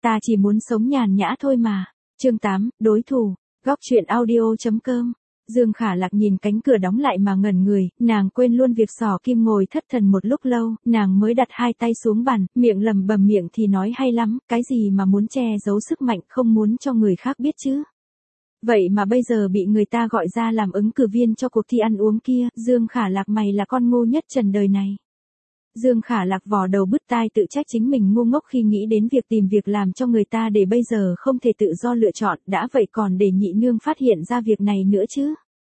Ta chỉ muốn sống nhàn nhã thôi mà. Chương 8, đối thủ. Góc truyện audio.com. Dương Khả Lạc nhìn cánh cửa đóng lại mà ngẩn người, nàng quên luôn việc Sỏ Kim ngồi thất thần một lúc lâu, nàng mới đặt hai tay xuống bàn, miệng lẩm bẩm miệng thì nói hay lắm, cái gì mà muốn che giấu sức mạnh không muốn cho người khác biết chứ. Vậy mà bây giờ bị người ta gọi ra làm ứng cử viên cho cuộc thi ăn uống kia, Dương Khả Lạc mày là con ngu nhất trần đời này. Dương Khả Lạc vò đầu bứt tai tự trách chính mình ngu ngốc khi nghĩ đến việc tìm việc làm cho người ta để bây giờ không thể tự do lựa chọn, đã vậy còn để nhị nương phát hiện ra việc này nữa chứ.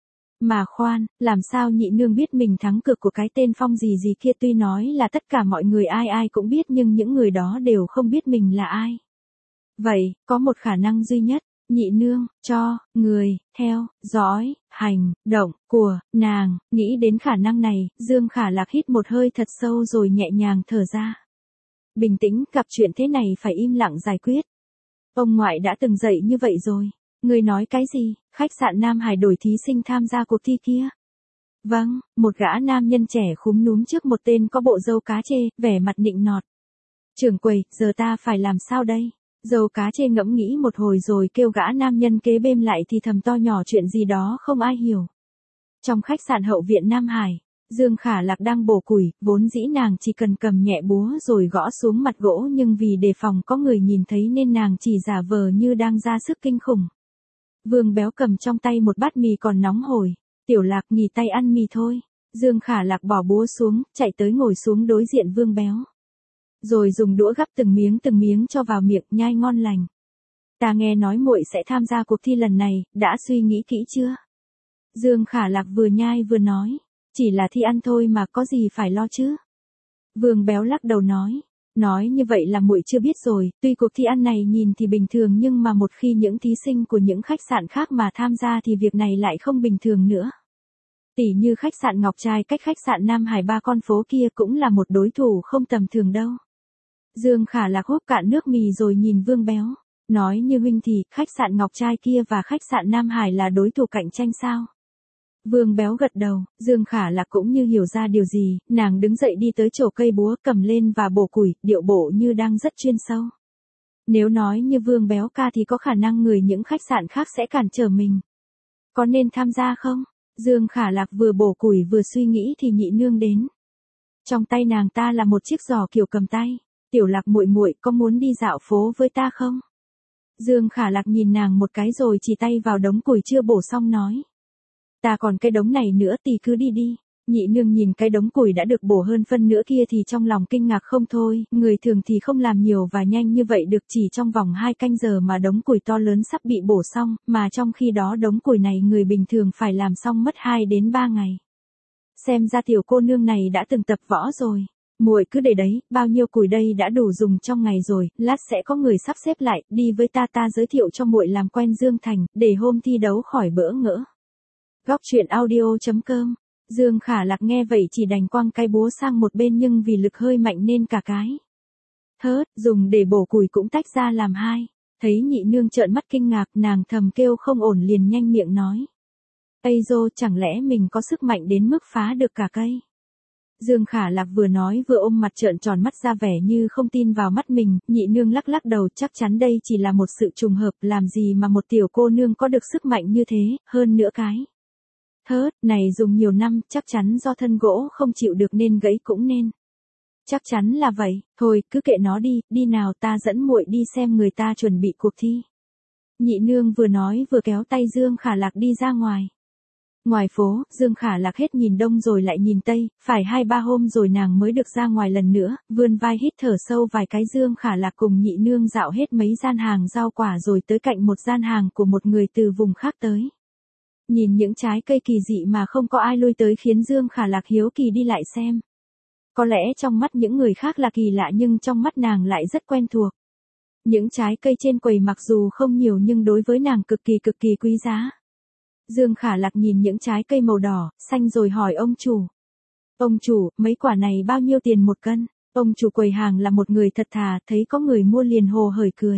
Mà khoan, làm sao nhị nương biết mình thắng cược của cái tên Phong gì gì kia, tuy nói là tất cả mọi người ai ai cũng biết nhưng những người đó đều không biết mình là ai. Vậy, có một khả năng duy nhất. Nhị nương, cho, người, theo, dõi, hành, động, của, nàng, nghĩ đến khả năng này, Dương Khả Lạc hít một hơi thật sâu rồi nhẹ nhàng thở ra. Bình tĩnh, gặp chuyện thế này phải im lặng giải quyết. Ông ngoại đã từng dạy như vậy rồi. Người nói cái gì, khách sạn Nam Hải đổi thí sinh tham gia cuộc thi kia. Vâng, một gã nam nhân trẻ khúm núm trước một tên có bộ râu cá chê, vẻ mặt nịnh nọt. Trưởng quầy, giờ ta phải làm sao đây? Dâu cá chê ngẫm nghĩ một hồi rồi kêu gã nam nhân kế bên lại thì thầm to nhỏ chuyện gì đó không ai hiểu. Trong khách sạn hậu viện Nam Hải, Dương Khả Lạc đang bổ củi, vốn dĩ nàng chỉ cần cầm nhẹ búa rồi gõ xuống mặt gỗ nhưng vì đề phòng có người nhìn thấy nên nàng chỉ giả vờ như đang ra sức kinh khủng. Vương Béo cầm trong tay một bát mì còn nóng hổi. Tiểu Lạc nghỉ tay ăn mì thôi. Dương Khả Lạc bỏ búa xuống, chạy tới ngồi xuống đối diện Vương Béo. Rồi dùng đũa gắp từng miếng cho vào miệng, nhai ngon lành. Ta nghe nói muội sẽ tham gia cuộc thi lần này, đã suy nghĩ kỹ chưa? Dương Khả Lạc vừa nhai vừa nói. Chỉ là thi ăn thôi mà có gì phải lo chứ? Vương Béo lắc đầu nói. Nói như vậy là muội chưa biết rồi, tuy cuộc thi ăn này nhìn thì bình thường nhưng mà một khi những thí sinh của những khách sạn khác mà tham gia thì việc này lại không bình thường nữa. Tỉ như khách sạn Ngọc Trai cách khách sạn Nam Hải 3 con phố kia cũng là một đối thủ không tầm thường đâu. Dương Khả Lạc húp cạn nước mì rồi nhìn Vương Béo. Nói như huynh thì, khách sạn Ngọc Trai kia và khách sạn Nam Hải là đối thủ cạnh tranh sao? Vương Béo gật đầu, Dương Khả Lạc cũng như hiểu ra điều gì, nàng đứng dậy đi tới chỗ cây búa cầm lên và bổ củi, điệu bộ như đang rất chuyên sâu. Nếu nói như Vương Béo ca thì có khả năng người những khách sạn khác sẽ cản trở mình. Có nên tham gia không? Dương Khả Lạc vừa bổ củi vừa suy nghĩ thì nhị nương đến. Trong tay nàng ta là một chiếc giỏ kiểu cầm tay. Tiểu Lạc muội muội có muốn đi dạo phố với ta không? Dương Khả Lạc nhìn nàng một cái rồi chỉ tay vào đống củi chưa bổ xong nói. Ta còn cái đống này nữa thì cứ đi đi. Nhị nương nhìn cái đống củi đã được bổ hơn phân nữa kia thì trong lòng kinh ngạc không thôi, người thường thì không làm nhiều và nhanh như vậy được, chỉ trong vòng 2 canh giờ mà đống củi to lớn sắp bị bổ xong, mà trong khi đó đống củi này người bình thường phải làm xong mất 2 đến 3 ngày. Xem ra tiểu cô nương này đã từng tập võ rồi. Muội cứ để đấy, bao nhiêu củi đây đã đủ dùng trong ngày rồi, lát sẽ có người sắp xếp lại, đi với ta giới thiệu cho muội làm quen Dương Thành, để hôm thi đấu khỏi bỡ ngỡ. Góc truyện audio.com. Dương Khả Lạc nghe vậy chỉ đành quăng cái búa sang một bên nhưng vì lực hơi mạnh nên cả cái thớt dùng để bổ củi cũng tách ra làm hai. Thấy nhị nương trợn mắt kinh ngạc, nàng thầm kêu không ổn liền nhanh miệng nói. Ây dô, chẳng lẽ mình có sức mạnh đến mức phá được cả cây? Dương Khả Lạc vừa nói vừa ôm mặt trợn tròn mắt ra vẻ như không tin vào mắt mình, nhị nương lắc lắc đầu, chắc chắn đây chỉ là một sự trùng hợp, làm gì mà một tiểu cô nương có được sức mạnh như thế, hơn nữa cái thớt này dùng nhiều năm, chắc chắn do thân gỗ không chịu được nên gãy cũng nên. Chắc chắn là vậy, thôi cứ kệ nó đi, đi nào ta dẫn muội đi xem người ta chuẩn bị cuộc thi. Nhị nương vừa nói vừa kéo tay Dương Khả Lạc đi ra ngoài. Ngoài phố, Dương Khả Lạc hết nhìn đông rồi lại nhìn tây, phải 2-3 hôm rồi nàng mới được ra ngoài lần nữa, vươn vai hít thở sâu vài cái. Dương Khả Lạc cùng nhị nương dạo hết mấy gian hàng rau quả rồi tới cạnh một gian hàng của một người từ vùng khác tới. Nhìn những trái cây kỳ dị mà không có ai lui tới khiến Dương Khả Lạc hiếu kỳ đi lại xem. Có lẽ trong mắt những người khác là kỳ lạ nhưng trong mắt nàng lại rất quen thuộc. Những trái cây trên quầy mặc dù không nhiều nhưng đối với nàng cực kỳ quý giá. Dương Khả Lạc nhìn những trái cây màu đỏ, xanh rồi hỏi ông chủ. Ông chủ, mấy quả này bao nhiêu tiền một cân? Ông chủ quầy hàng là một người thật thà, thấy có người mua liền hồ hởi cười.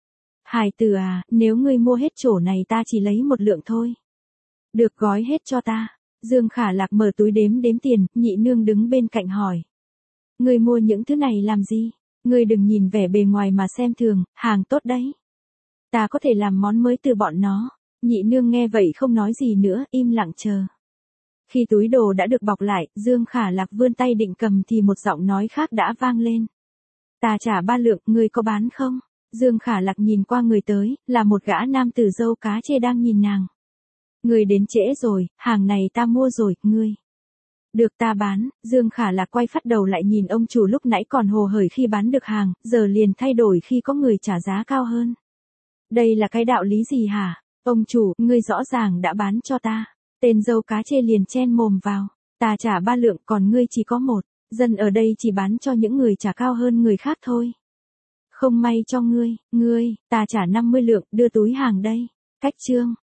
Hải tử à, nếu ngươi mua hết chỗ này ta chỉ lấy một lượng thôi. Được, gói hết cho ta. Dương Khả Lạc mở túi đếm tiền, nhị nương đứng bên cạnh hỏi. Ngươi mua những thứ này làm gì? Ngươi đừng nhìn vẻ bề ngoài mà xem thường, hàng tốt đấy. Ta có thể làm món mới từ bọn nó. Nhị nương nghe vậy không nói gì nữa, im lặng chờ. Khi túi đồ đã được bọc lại, Dương Khả Lạc vươn tay định cầm thì một giọng nói khác đã vang lên. Ta trả 3 lượng, ngươi có bán không? Dương Khả Lạc nhìn qua người tới, là một gã nam tử râu cá chê đang nhìn nàng. Ngươi đến trễ rồi, hàng này ta mua rồi, ngươi. Được ta bán. Dương Khả Lạc quay phát đầu lại nhìn ông chủ lúc nãy còn hồ hởi khi bán được hàng, giờ liền thay đổi khi có người trả giá cao hơn. Đây là cái đạo lý gì hả? Ông chủ, ngươi rõ ràng đã bán cho ta. Tên dâu cá chê liền chen mồm vào. Ta trả 3 lượng còn ngươi chỉ có 1. Dân ở đây chỉ bán cho những người trả cao hơn người khác thôi. Không may cho ngươi, ta trả 50 lượng, đưa túi hàng đây. Cách chương.